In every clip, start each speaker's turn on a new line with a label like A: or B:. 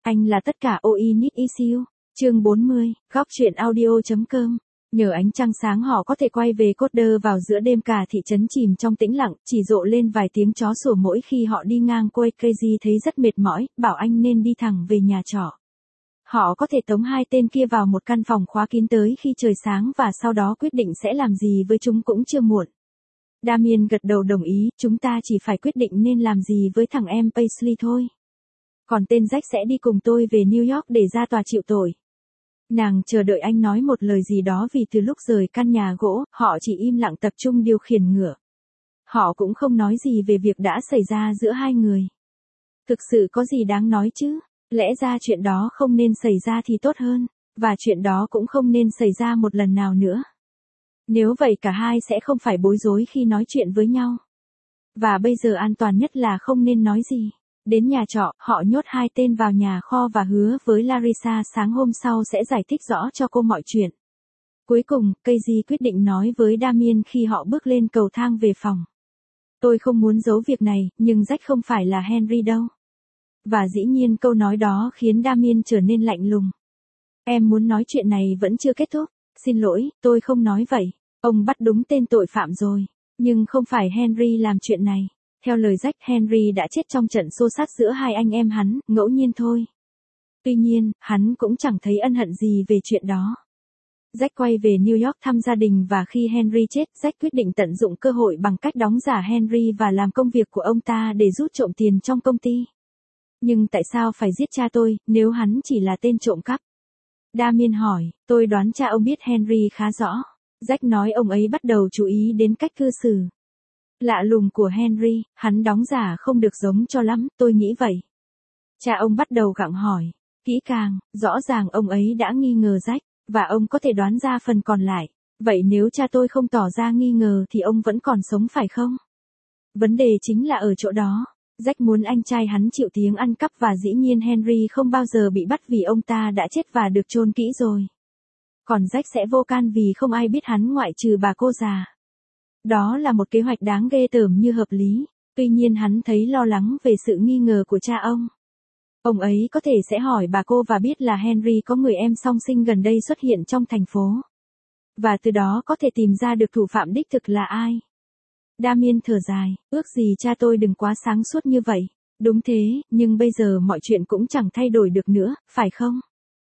A: Anh là tất cả all I need is you. Chương 40, góc truyện audio.com. Nhờ ánh trăng sáng họ có thể quay về Coder vào giữa đêm, cả thị trấn chìm trong tĩnh lặng, chỉ rộ lên vài tiếng chó sủa mỗi khi họ đi ngang quay. Crazy thấy rất mệt mỏi, bảo anh nên đi thẳng về nhà trọ. Họ có thể tống hai tên kia vào một căn phòng khóa kín tới khi trời sáng và sau đó quyết định sẽ làm gì với chúng cũng chưa muộn. Damien gật đầu đồng ý, chúng ta chỉ phải quyết định nên làm gì với thằng em Paisley thôi. Còn tên Jack sẽ đi cùng tôi về New York để ra tòa chịu tội. Nàng chờ đợi anh nói một lời gì đó vì từ lúc rời căn nhà gỗ, họ chỉ im lặng tập trung điều khiển ngựa. Họ cũng không nói gì về việc đã xảy ra giữa hai người. Thực sự có gì đáng nói chứ? Lẽ ra chuyện đó không nên xảy ra thì tốt hơn, và chuyện đó cũng không nên xảy ra một lần nào nữa. Nếu vậy cả hai sẽ không phải bối rối khi nói chuyện với nhau. Và bây giờ an toàn nhất là không nên nói gì. Đến nhà trọ, họ nhốt hai tên vào nhà kho và hứa với Larissa sáng hôm sau sẽ giải thích rõ cho cô mọi chuyện. Cuối cùng, Casey quyết định nói với Damien khi họ bước lên cầu thang về phòng. Tôi không muốn giấu việc này, nhưng Jack không phải là Henry đâu. Và dĩ nhiên câu nói đó khiến Damien trở nên lạnh lùng. Em muốn nói chuyện này vẫn chưa kết thúc. Xin lỗi, tôi không nói vậy. Ông bắt đúng tên tội phạm rồi. Nhưng không phải Henry làm chuyện này. Theo lời Jack, Henry đã chết trong trận xô xát giữa hai anh em hắn, ngẫu nhiên thôi. Tuy nhiên, hắn cũng chẳng thấy ân hận gì về chuyện đó. Jack quay về New York thăm gia đình và khi Henry chết, Jack quyết định tận dụng cơ hội bằng cách đóng giả Henry và làm công việc của ông ta để rút trộm tiền trong công ty. Nhưng tại sao phải giết cha tôi, nếu hắn chỉ là tên trộm cắp? Damien hỏi, tôi đoán cha ông biết Henry khá rõ. Jack nói ông ấy bắt đầu chú ý đến cách cư xử lạ lùng của Henry, hắn đóng giả không được giống cho lắm, tôi nghĩ vậy. Cha ông bắt đầu gặng hỏi, kỹ càng, rõ ràng ông ấy đã nghi ngờ Jack, và ông có thể đoán ra phần còn lại. Vậy nếu cha tôi không tỏ ra nghi ngờ thì ông vẫn còn sống phải không? Vấn đề chính là ở chỗ đó. Jack muốn anh trai hắn chịu tiếng ăn cắp và dĩ nhiên Henry không bao giờ bị bắt vì ông ta đã chết và được chôn kỹ rồi. Còn Jack sẽ vô can vì không ai biết hắn ngoại trừ bà cô già. Đó là một kế hoạch đáng ghê tởm như hợp lý, tuy nhiên hắn thấy lo lắng về sự nghi ngờ của cha ông. Ông ấy có thể sẽ hỏi bà cô và biết là Henry có người em song sinh gần đây xuất hiện trong thành phố. Và từ đó có thể tìm ra được thủ phạm đích thực là ai. Damien thở dài, ước gì cha tôi đừng quá sáng suốt như vậy. Đúng thế, nhưng bây giờ mọi chuyện cũng chẳng thay đổi được nữa, phải không?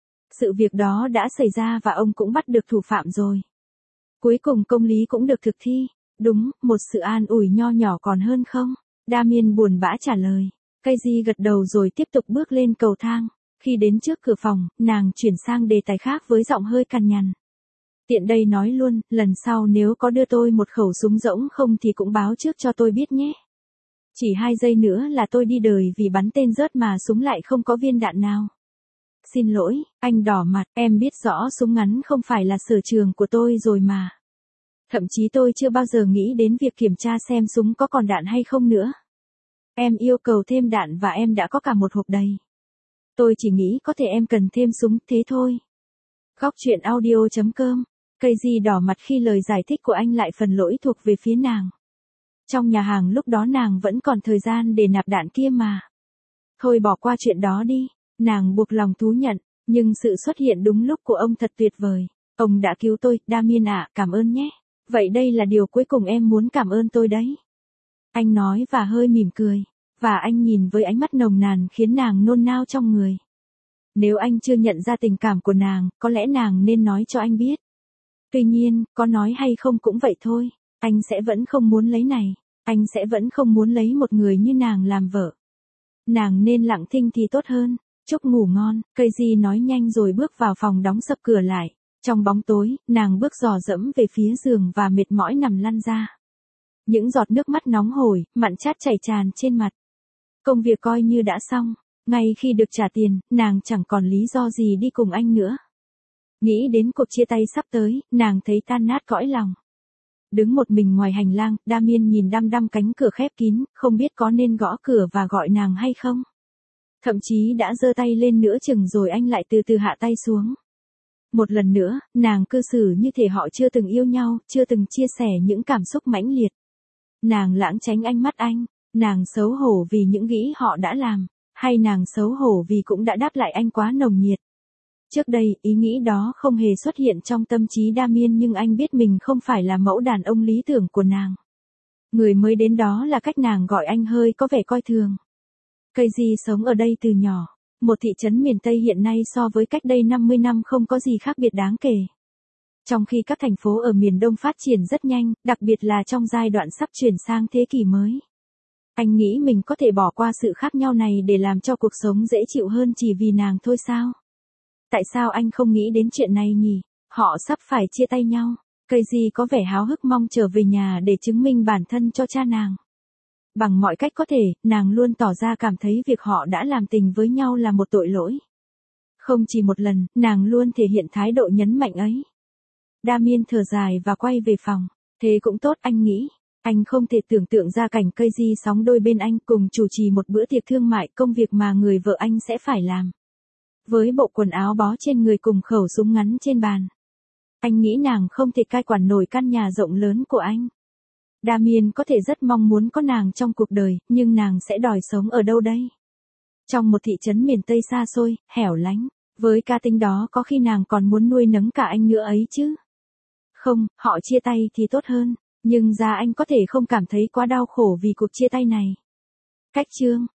A: Sự việc đó đã xảy ra và ông cũng bắt được thủ phạm rồi. Cuối cùng công lý cũng được thực thi. Đúng, một sự an ủi nho nhỏ còn hơn không? Damien buồn bã trả lời. Casey gật đầu rồi tiếp tục bước lên cầu thang. Khi đến trước cửa phòng, nàng chuyển sang đề tài khác với giọng hơi cằn nhằn. Tiện đây nói luôn, lần sau nếu có đưa tôi một khẩu súng rỗng không thì cũng báo trước cho tôi biết nhé. Chỉ 2 giây nữa là tôi đi đời vì bắn tên rớt mà súng lại không có viên đạn nào. Xin lỗi, anh đỏ mặt, em biết rõ súng ngắn không phải là sở trường của tôi rồi mà. Thậm chí tôi chưa bao giờ nghĩ đến việc kiểm tra xem súng có còn đạn hay không nữa. Em yêu cầu thêm đạn và em đã có cả một hộp đầy. Tôi chỉ nghĩ có thể em cần thêm súng, thế thôi. Góc truyện audio.com. Casey đỏ mặt khi lời giải thích của anh lại phần lỗi thuộc về phía nàng. Trong nhà hàng lúc đó nàng vẫn còn thời gian để nạp đạn kia mà. Thôi bỏ qua chuyện đó đi, nàng buộc lòng thú nhận, nhưng sự xuất hiện đúng lúc của ông thật tuyệt vời. Ông đã cứu tôi, Damien ạ, cảm ơn nhé. Vậy đây là điều cuối cùng em muốn cảm ơn tôi đấy. Anh nói và hơi mỉm cười, và anh nhìn với ánh mắt nồng nàn khiến nàng nôn nao trong người. Nếu anh chưa nhận ra tình cảm của nàng, có lẽ nàng nên nói cho anh biết. Tuy nhiên, có nói hay không cũng vậy thôi, anh sẽ vẫn không muốn lấy này, anh sẽ vẫn không muốn lấy một người như nàng làm vợ. Nàng nên lặng thinh thì tốt hơn, chúc ngủ ngon, Casey nói nhanh rồi bước vào phòng đóng sập cửa lại. Trong bóng tối, nàng bước dò dẫm về phía giường và mệt mỏi nằm lăn ra. Những giọt nước mắt nóng hổi, mặn chát chảy tràn trên mặt. Công việc coi như đã xong, ngay khi được trả tiền, nàng chẳng còn lý do gì đi cùng anh nữa. Nghĩ đến cuộc chia tay sắp tới, nàng thấy tan nát cõi lòng. Đứng một mình ngoài hành lang, Damien nhìn đăm đăm cánh cửa khép kín, không biết có nên gõ cửa và gọi nàng hay không. Thậm chí đã giơ tay lên nửa chừng rồi anh lại từ từ hạ tay xuống. Một lần nữa, nàng cư xử như thể họ chưa từng yêu nhau, chưa từng chia sẻ những cảm xúc mãnh liệt. Nàng lãng tránh ánh mắt anh, nàng xấu hổ vì những nghĩ họ đã làm. Hay nàng xấu hổ vì cũng đã đáp lại anh quá nồng nhiệt. Trước đây, ý nghĩ đó không hề xuất hiện trong tâm trí Damien, nhưng anh biết mình không phải là mẫu đàn ông lý tưởng của nàng. Người mới đến đó là cách nàng gọi anh hơi có vẻ coi thường. Casey sống ở đây từ nhỏ. Một thị trấn miền Tây hiện nay so với cách đây 50 năm không có gì khác biệt đáng kể. Trong khi các thành phố ở miền Đông phát triển rất nhanh, đặc biệt là trong giai đoạn sắp chuyển sang thế kỷ mới. Anh nghĩ mình có thể bỏ qua sự khác nhau này để làm cho cuộc sống dễ chịu hơn chỉ vì nàng thôi sao? Tại sao anh không nghĩ đến chuyện này nhỉ? Họ sắp phải chia tay nhau. Casey có vẻ háo hức mong trở về nhà để chứng minh bản thân cho cha nàng. Bằng mọi cách có thể, nàng luôn tỏ ra cảm thấy việc họ đã làm tình với nhau là một tội lỗi. Không chỉ một lần, nàng luôn thể hiện thái độ nhấn mạnh ấy. Damien thở dài và quay về phòng. Thế cũng tốt, anh nghĩ. Anh không thể tưởng tượng ra cảnh Casey sóng đôi bên anh cùng chủ trì một bữa tiệc thương mại, công việc mà người vợ anh sẽ phải làm. Với bộ quần áo bó trên người cùng khẩu súng ngắn trên bàn. Anh nghĩ nàng không thể cai quản nổi căn nhà rộng lớn của anh. Damien có thể rất mong muốn có nàng trong cuộc đời, nhưng nàng sẽ đòi sống ở đâu đây? Trong một thị trấn miền Tây xa xôi, hẻo lánh. Với cá tính đó có khi nàng còn muốn nuôi nấng cả anh nữa ấy chứ. Không, họ chia tay thì tốt hơn. Nhưng ra anh có thể không cảm thấy quá đau khổ vì cuộc chia tay này. Cách chương